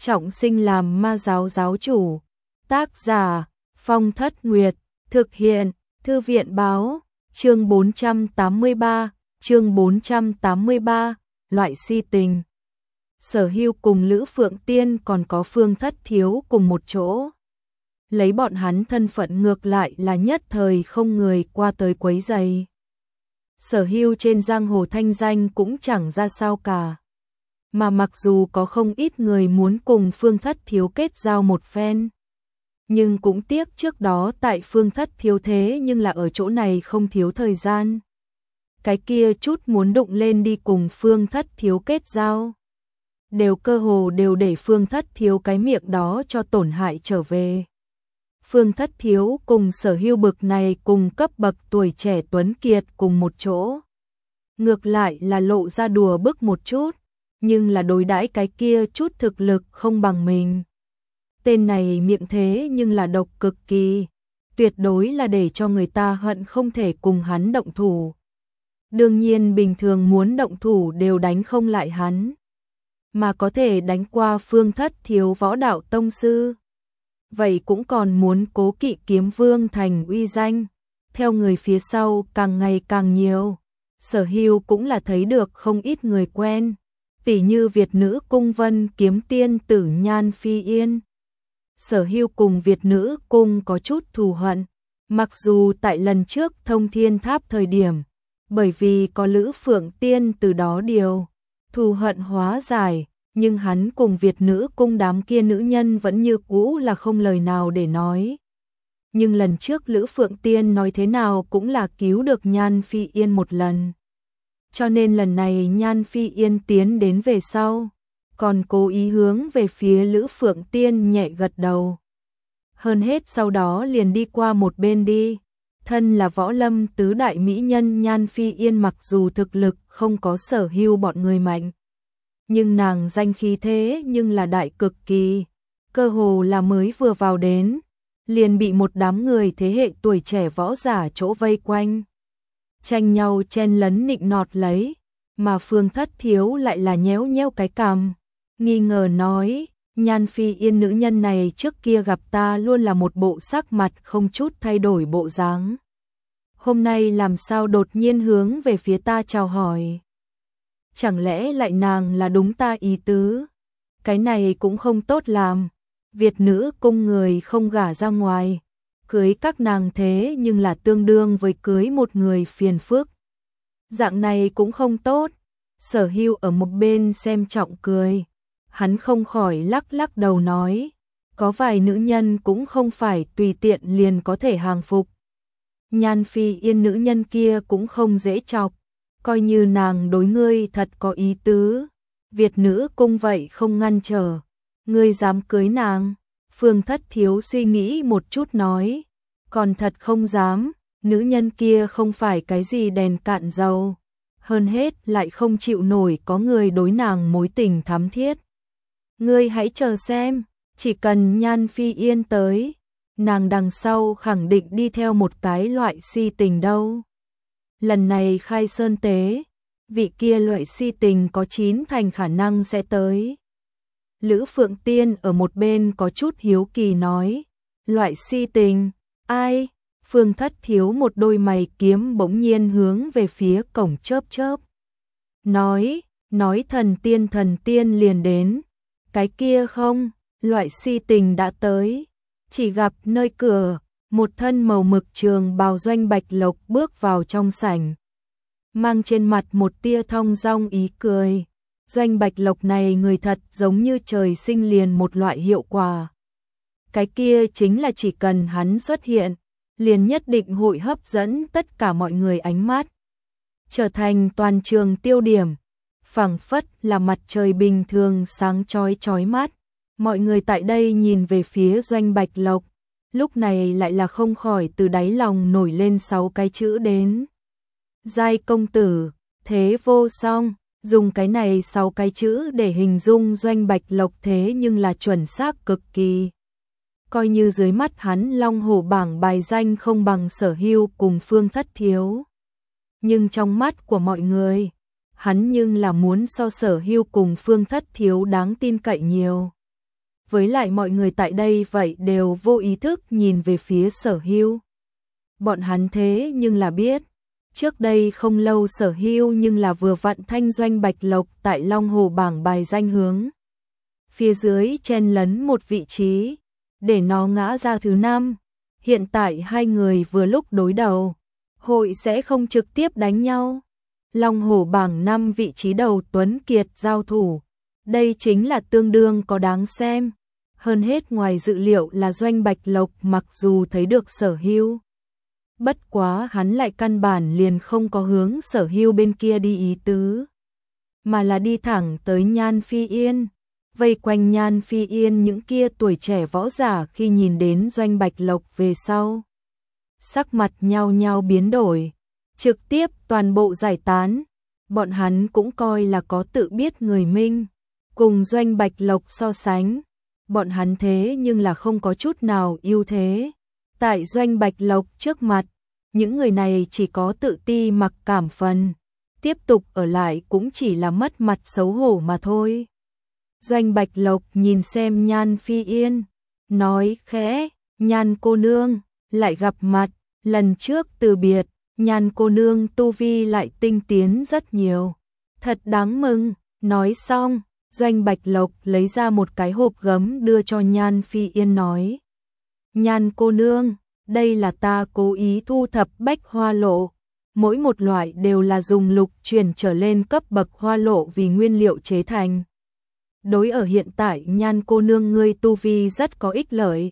trọng sinh làm ma giáo giáo chủ. Tác giả Phong Thất Nguyệt, thực hiện Thư viện báo, chương 483, loại si tình. Sở Hưu cùng Lữ Phượng Tiên còn có Phương Thất Thiếu cùng một chỗ. Lấy bọn hắn thân phận ngược lại là nhất thời không người qua tới quấy rầy. Sở Hưu trên giang hồ thanh danh cũng chẳng ra sao cả. Mà mặc dù có không ít người muốn cùng Phương Thất Thiếu kết giao một phen, nhưng cũng tiếc trước đó tại Phương Thất Thiếu thế nhưng là ở chỗ này không thiếu thời gian. Cái kia chút muốn đụng lên đi cùng Phương Thất Thiếu kết giao, đều cơ hồ đều để Phương Thất Thiếu cái miệng đó cho tổn hại trở về. Phương Thất Thiếu cùng Sở Hưu bực này cùng cấp bậc tuổi trẻ tuấn kiệt cùng một chỗ, ngược lại là lộ ra đùa bức một chút, nhưng là đối đãi cái kia chút thực lực không bằng mình. Tên này miệng thế nhưng là độc cực kỳ, tuyệt đối là để cho người ta hận không thể cùng hắn động thủ. Đương nhiên bình thường muốn động thủ đều đánh không lại hắn, mà có thể đánh qua Phương Thất Thiếu võ đạo tông sư, vậy cũng còn muốn cố kỵ Kiếm Vương thành uy danh, theo người phía sau càng ngày càng nhiều. Sở Hưu cũng là thấy được không ít người quen, tỉ như Việt nữ cung Vân Kiếm Tiên tử Nhan Phi Yên. Sở Hưu cùng Việt nữ cung có chút thù hận, mặc dù tại lần trước Thông Thiên Tháp thời điểm, bởi vì có Lữ Phượng Tiên từ đó điều thù hận hóa giải, nhưng hắn cùng Việt nữ cung đám kia nữ nhân vẫn như cũ là không lời nào để nói. Nhưng lần trước Lữ Phượng Tiên nói thế nào cũng là cứu được Nhan Phi Yên một lần. Cho nên lần này Nhan Phi Yên tiến đến về sau, còn cố ý hướng về phía Lữ Phượng Tiên nhẹ gật đầu. Hơn hết sau đó liền đi qua một bên đi. Thân là võ lâm tứ đại mỹ nhân Nhan Phi Yên mặc dù thực lực không có Sở Hưu bọn người mạnh, nhưng nàng danh khí thế nhưng là đại cực kỳ, cơ hồ là mới vừa vào đến, liền bị một đám người thế hệ tuổi trẻ võ giả chỗ vây quanh, tranh nhau chen lấn nịnh nọt lấy, mà Phương Thất Thiếu lại là nhéo nhéo cái cằm, nghi ngờ nói, Nhan Phi Yên nữ nhân này trước kia gặp ta luôn là một bộ sắc mặt không chút thay đổi bộ dáng, hôm nay làm sao đột nhiên hướng về phía ta chào hỏi? Chẳng lẽ lại nàng là đúng ta ý tứ? Cái này cũng không tốt làm. Việt nữ cung người không gả ra ngoài, cưới các nàng thế nhưng là tương đương với cưới một người phiền phức. Dạng này cũng không tốt. Sở Hưu ở một bên xem trọng cười, hắn không khỏi lắc lắc đầu nói, có vài nữ nhân cũng không phải tùy tiện liền có thể hàng phục. Nhan Phi Yên nữ nhân kia cũng không dễ chọc, coi như nàng đối ngươi thật có ý tứ, Việt nữ cung vậy không ngăn trở, ngươi dám cưới nàng? Phương Thất Thiếu suy nghĩ một chút nói, còn thật không dám, nữ nhân kia không phải cái gì đèn cạn dầu, hơn hết lại không chịu nổi có người đối nàng mối tình thắm thiết. Ngươi hãy chờ xem, chỉ cần Nhan Phi Yên tới, nàng đằng sau khẳng định đi theo một cái loại si tình đâu. Lần này khai sơn tế, vị kia loại si tình có 9 thành khả năng sẽ tới. Lữ Phượng Tiên ở một bên có chút hiếu kỳ nói, loại si tình, ai? Phương Thất Thiếu một đôi mày kiếm bỗng nhiên hướng về phía cổng chớp chớp. Nói thần tiên liền đến, cái kia không, loại si tình đã tới, chỉ gặp nơi cửa, một thân màu mực trường bào Doanh Bạch Lộc bước vào trong sảnh, mang trên mặt một tia thong dong ý cười. Doanh Bạch Lộc này người thật giống như trời sinh liền một loại hiệu quả. Cái kia chính là chỉ cần hắn xuất hiện, liền nhất định hội hấp dẫn tất cả mọi người ánh mắt, trở thành toàn trường tiêu điểm, phảng phất là mặt trời bình thường sáng chói mắt. Mọi người tại đây nhìn về phía Doanh Bạch Lộc, lúc này lại là không khỏi từ đáy lòng nổi lên 6 cái chữ đến. Giai công tử, thế vô song, dùng cái này 6 cái chữ để hình dung Doanh Bạch Lộc thế nhưng là chuẩn xác cực kỳ. Coi như dưới mắt hắn Long Hổ bảng bài danh không bằng Sở Hưu cùng Phương Thất Thiếu, nhưng trong mắt của mọi người, hắn nhưng là muốn so Sở Hưu cùng Phương Thất Thiếu đáng tin cậy nhiều. với lại mọi người tại đây vậy đều vô ý thức nhìn về phía Sở Hưu. Bọn hắn thế nhưng là biết, trước đây không lâu Sở Hưu nhưng là vừa vặn thanh Doanh Bạch Lộc tại Long Hồ bảng bài danh hướng. Phía dưới chen lấn một vị trí, để nó ngã ra thứ 5. Hiện tại hai người vừa lúc đối đầu, hội sẽ không trực tiếp đánh nhau. Long Hổ bảng 5 vị trí đầu Tuấn Kiệt giao thủ, đây chính là tương đương có đáng xem. Hơn hết ngoài dự liệu là Doanh Bạch Lộc mặc dù thấy được Sở Hưu, bất quá hắn lại căn bản liền không có hướng Sở Hưu bên kia đi ý tứ, mà là đi thẳng tới Nhan Phi Yên. Vây quanh Nhan Phi Yên những kia tuổi trẻ võ giả khi nhìn đến Doanh Bạch Lộc về sau, sắc mặt nhao nhao biến đổi, trực tiếp toàn bộ giải tán. Bọn hắn cũng coi là có tự biết người minh, cùng Doanh Bạch Lộc so sánh, bọn hắn thế nhưng là không có chút nào ưu thế. Tại Doanh Bạch Lộc trước mặt, những người này chỉ có tự ti mặc cảm phần, tiếp tục ở lại cũng chỉ là mất mặt xấu hổ mà thôi. Doanh Bạch Lộc nhìn xem Nhan Phi Yên, nói khẽ, Nhan cô nương, lại gặp mặt, lần trước từ biệt, Nhan cô nương tu vi lại tinh tiến rất nhiều, thật đáng mừng. Nói xong, Doanh Bạch Lộc lấy ra một cái hộp gấm đưa cho Nhan Phi Yên nói, Nhan cô nương, đây là ta cố ý thu thập bách hoa lộ, mỗi một loại đều là dùng lục truyền trở lên cấp bậc hoa lộ vì nguyên liệu chế thành. Đối ở hiện tại Nhan cô nương ngươi tu vi rất có ích lợi.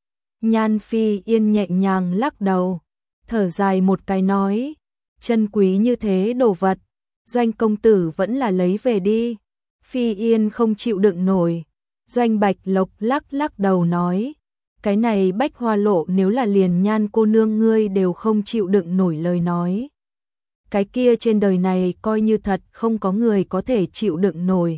Nhan Phi Yên nhẹ nhàng lắc đầu, thở dài một cái nói, chân quý như thế đồ vật, Doanh công tử vẫn là lấy về đi. Phi Yên không chịu đựng nổi. Doanh Bạch Lộc lắc đầu nói, cái này bách hoa lộ nếu là liền Nhan cô nương ngươi đều không chịu đựng nổi lời nói, cái kia trên đời này coi như thật không có người có thể chịu đựng nổi.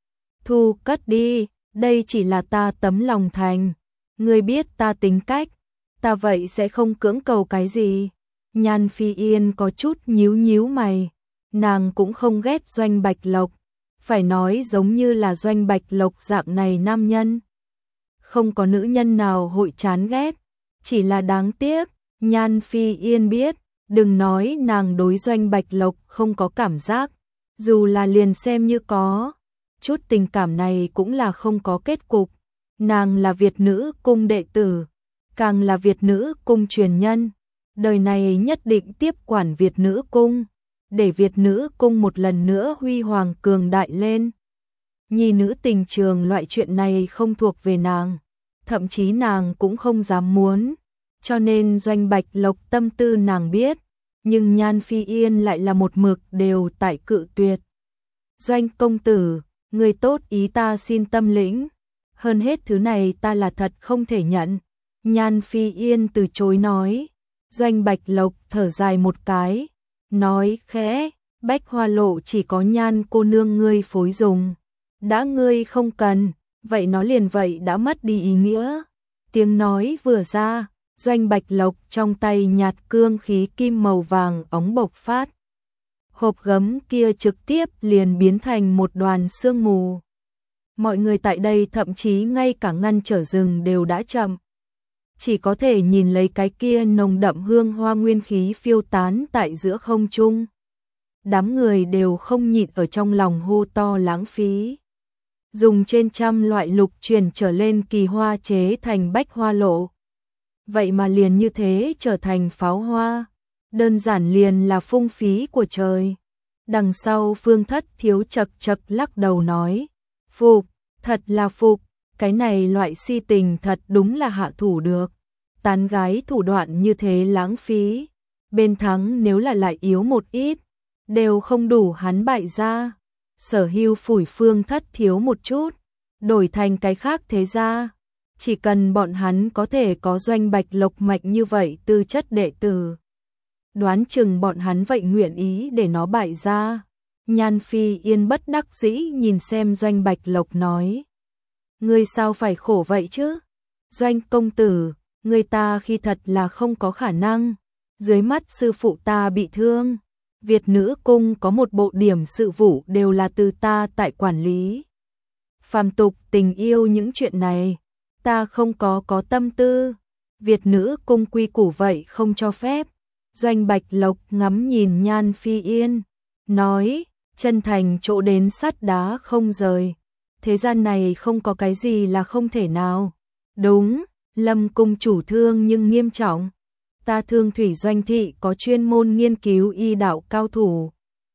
Thu cất đi, đây chỉ là ta tấm lòng thành, ngươi biết ta tính cách, ta vậy sẽ không cưỡng cầu cái gì. Nhan Phi Yên có chút nhíu mày, nàng cũng không ghét Doanh Bạch Lộc, phải nói giống như là Doanh Bạch Lộc dạng này nam nhân, không có nữ nhân nào hội chán ghét, chỉ là đáng tiếc. Nhan Phi Yên biết, đừng nói nàng đối Doanh Bạch Lộc không có cảm giác, dù là liền xem như có chút tình cảm này cũng là không có kết cục. Nàng là Việt Nữ Cung đệ tử, càng là Việt Nữ Cung truyền nhân, đời này nhất định tiếp quản Việt Nữ Cung, để Việt Nữ Cung một lần nữa huy hoàng cường đại lên. Nhi nữ tình trường loại chuyện này không thuộc về nàng, thậm chí nàng cũng không dám muốn, cho nên Doanh Bạch Lộc tâm tư nàng biết, nhưng Nhan Phi Yên lại là một mực đều tại cự tuyệt. Doanh công tử, người tốt ý ta xin tâm lĩnh, hơn hết thứ này ta là thật không thể nhận. Nhan Phi Yên từ chối nói. Doanh Bạch Lộc thở dài một cái, nói khẽ, bách hoa lộ chỉ có Nhan cô nương ngươi phối dùng, đã ngươi không cần, vậy nó liền vậy đã mất đi ý nghĩa. Tiếng nói vừa ra, Doanh Bạch Lộc trong tay nhạt cương khí kim màu vàng óng bộc phát. Hộp gấm kia trực tiếp liền biến thành một đoàn sương mù. Mọi người tại đây thậm chí ngay cả ngăn trở rừng đều đã chậm, chỉ có thể nhìn lấy cái kia nồng đậm hương hoa nguyên khí phiêu tán tại giữa không trung. Đám người đều không nhịn ở trong lòng hô to lãng phí. Dùng trên trăm loại lục truyền trở lên kỳ hoa chế thành bách hoa lộ, vậy mà liền như thế trở thành pháo hoa, đơn giản liền là phung phí của trời. Đằng sau Phương Thất Thiếu chật lắc đầu nói, phục, thật là phục, cái này loại si tình thật đúng là hạ thủ được. Tán gái thủ đoạn như thế lãng phí, bên thắng nếu là lại yếu một ít, đều không đủ hắn bại ra. Sở Hưu phủi Phương Thất Thiếu một chút, đổi thành cái khác thế ra, chỉ cần bọn hắn có thể có Doanh Bạch Lộc mạnh như vậy tư chất đệ tử, đoán chừng bọn hắn vậy nguyện ý để nó bại ra. Nhan Phi Yên bất đắc dĩ nhìn xem Doanh Bạch Lộc nói, ngươi sao phải khổ vậy chứ? Doanh công tử, người ta khi thật là không có khả năng, dưới mắt sư phụ ta bị thương, Việt Nữ Cung có một bộ điểm sự vụ đều là từ ta tại quản lý. phàm tục tình yêu những chuyện này, ta không có tâm tư. Việt nữ cung quy củ vậy không cho phép. Doanh Bạch Lộc ngắm nhìn Nhan Phi Yên, nói, chân thành chỗ đến sắt đá không rời. Thế gian này không có cái gì là không thể nào. Đúng, Lâm cung chủ thương nhưng nghiêm trọng. Ta Thương Thủy Doanh thị có chuyên môn nghiên cứu y đạo cao thủ.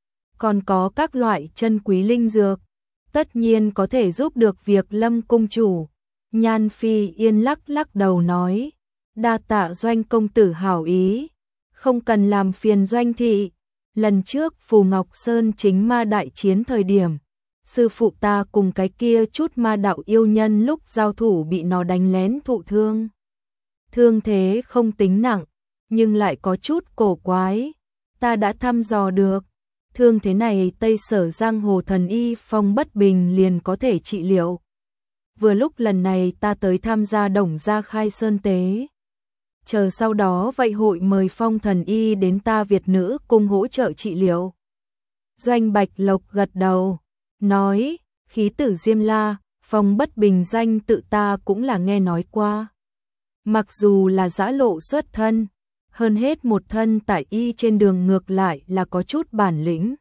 Còn có các loại chân quý linh dược. Tất nhiên có thể giúp được việc Lâm cung chủ. Nhan Phi Yên lắc lắc đầu nói, đa tạ Doanh công tử hảo ý. Không cần làm phiền Doanh thị. Lần trước Phù Ngọc Sơn chính ma đại chiến thời điểm, sư phụ ta cùng cái kia chút ma đạo yêu nhân lúc giao thủ bị nó đánh lén thụ thương. Thương thế không tính nặng, nhưng lại có chút cổ quái. Ta đã thăm dò được, thương thế này Tây Sở giang hồ thần y Phong Bất Bình liền có thể trị liệu. Vừa lúc lần này ta tới tham gia Đồng Gia khai sơn tế. Chờ sau đó vậy hội mời Phong thần y đến ta Việt nữ cùng hỗ trợ trị liệu. Doanh Bạch Lộc gật đầu, nói, khí tử Diêm La, Phong Bất Bình danh tự ta cũng là nghe nói qua. Mặc dù là giã lộ xuất thân, hơn hết một thân tại y trên đường ngược lại là có chút bản lĩnh.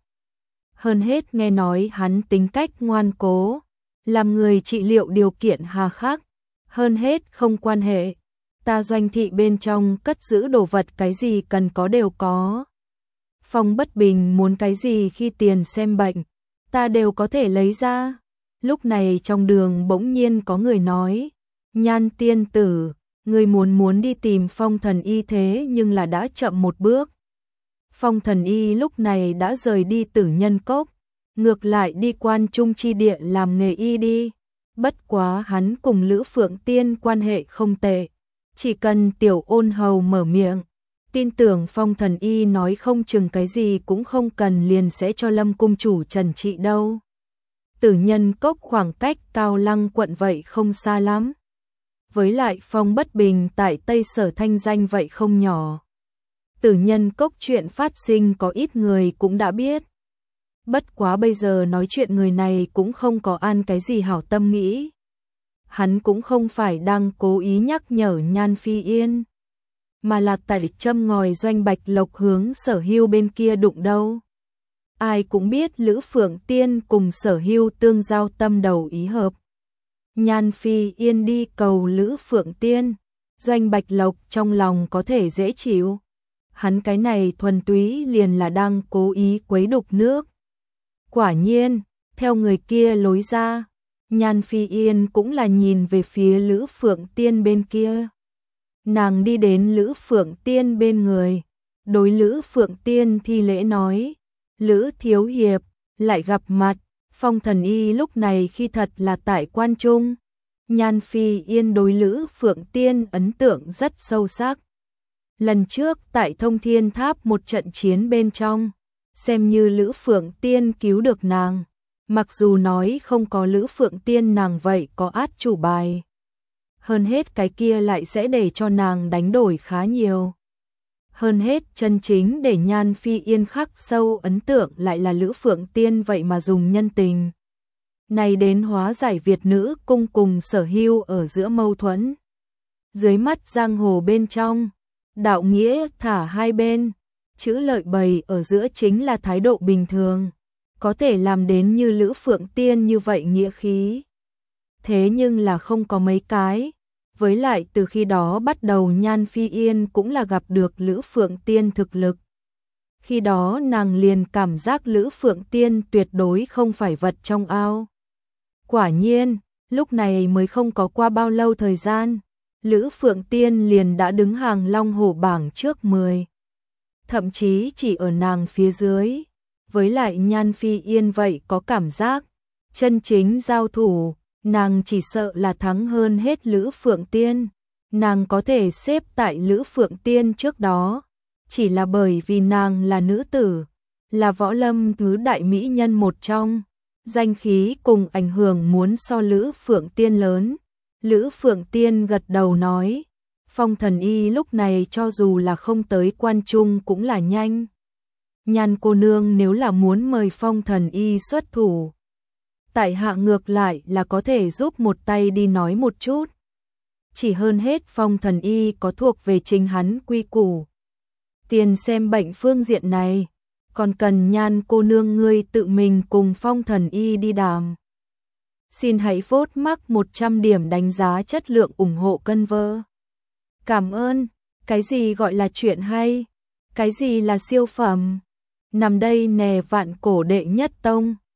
Hơn hết nghe nói hắn tính cách ngoan cố, làm người trị liệu điều kiện hà khắc, hơn hết không quan hệ. Ta Doanh thị bên trong cất giữ đồ vật cái gì cần có đều có. Phong Bất Bình muốn cái gì khi tiền xem bệnh, ta đều có thể lấy ra. Lúc này trong đường bỗng nhiên có người nói, Nhan tiên tử, người muốn đi tìm Phong thần y thế nhưng là đã chậm một bước. Phong thần y lúc này đã rời đi Tử Nhân Cốc, ngược lại đi Quan Trung chi địa làm nghề y đi. Bất quá hắn cùng Lữ Phượng Tiên quan hệ không tệ. Chỉ cần Tiểu Ôn Hầu mở miệng, tin tưởng Phong thần y nói không chừng cái gì cũng không cần liền sẽ cho Lâm cung chủ trần trị đâu. Tử Nhân Cốc khoảng cách Cao Lăng quận vậy không xa lắm. Với lại Phong Bất Bình tại Tây Sở thanh danh vậy không nhỏ. Tử Nhân Cốc chuyện phát sinh có ít người cũng đã biết. Bất quá bây giờ nói chuyện người này cũng không có an cái gì hảo tâm nghĩ. Hắn cũng không phải đang cố ý nhắc nhở Nhan Phi Yên, mà là tại châm ngòi Doanh Bạch Lộc hướng Sở Hưu bên kia đụng đâu. Ai cũng biết Lữ Phượng Tiên cùng Sở Hưu tương giao tâm đầu ý hợp. Nhan Phi Yên đi cầu Lữ Phượng Tiên, Doanh Bạch Lộc trong lòng có thể dễ chịu. Hắn cái này thuần túy liền là đang cố ý quấy đục nước. Quả nhiên, theo người kia lối ra, Nhan Phi Yên cũng là nhìn về phía Lữ Phượng Tiên bên kia. Nàng đi đến Lữ Phượng Tiên bên người, đối Lữ Phượng Tiên thi lễ nói, Lữ thiếu hiệp, lại gặp mặt. Phong thần y lúc này khi thật là tại Quan Trung. Nhan Phi Yên đối Lữ Phượng Tiên ấn tượng rất sâu sắc. Lần trước tại Thông Thiên Tháp một trận chiến bên trong, xem như Lữ Phượng Tiên cứu được nàng. Mặc dù nói không có Lữ Phượng Tiên nàng vậy có át chủ bài. Hơn hết cái kia lại sẽ để cho nàng đánh đổi khá nhiều. Hơn hết chân chính để Nhan Phi Yên khắc sâu ấn tượng lại là Lữ Phượng Tiên vậy mà dùng nhân tình này đến hóa giải Việt nữ cung cùng Sở Hưu ở giữa mâu thuẫn. Dưới mắt giang hồ bên trong, đạo nghĩa thả hai bên, chữ lợi bày ở giữa chính là thái độ bình thường, có thể làm đến như Lữ Phượng Tiên như vậy nghĩa khí. Thế nhưng là không có mấy cái. Với lại từ khi đó bắt đầu Nhan Phi Yên cũng là gặp được Lữ Phượng Tiên thực lực. Khi đó nàng liền cảm giác Lữ Phượng Tiên tuyệt đối không phải vật trong ao. Quả nhiên, lúc này mới không có qua bao lâu thời gian, Lữ Phượng Tiên liền đã đứng hàng Long Hổ bảng trước 10. Thậm chí chỉ ở nàng phía dưới. Với lại Nhan Phi Yên vậy có cảm giác, chân chính giao thủ, nàng chỉ sợ là thắng hơn hết Lữ Phượng Tiên. Nàng có thể xếp tại Lữ Phượng Tiên trước đó, chỉ là bởi vì nàng là nữ tử, là võ lâm tứ đại mỹ nhân một trong, danh khí cùng ảnh hưởng muốn so Lữ Phượng Tiên lớn. Lữ Phượng Tiên gật đầu nói, Phong thần y lúc này cho dù là không tới Quan Trung cũng là nhanh. Nhan cô nương nếu là muốn mời Phong thần y xuất thủ, tại hạ ngược lại là có thể giúp một tay đi nói một chút. Chỉ hơn hết Phong thần y có thuộc về chính hắn quy củ. Tiền xem bệnh phương diện này, còn cần Nhan cô nương ngươi tự mình cùng Phong thần y đi đàm. Xin hãy vote mắc 100 điểm đánh giá chất lượng ủng hộ cân vơ. Cảm ơn, cái gì gọi là chuyện hay, cái gì là siêu phẩm. Nằm đây nè vạn cổ đệ nhất tông.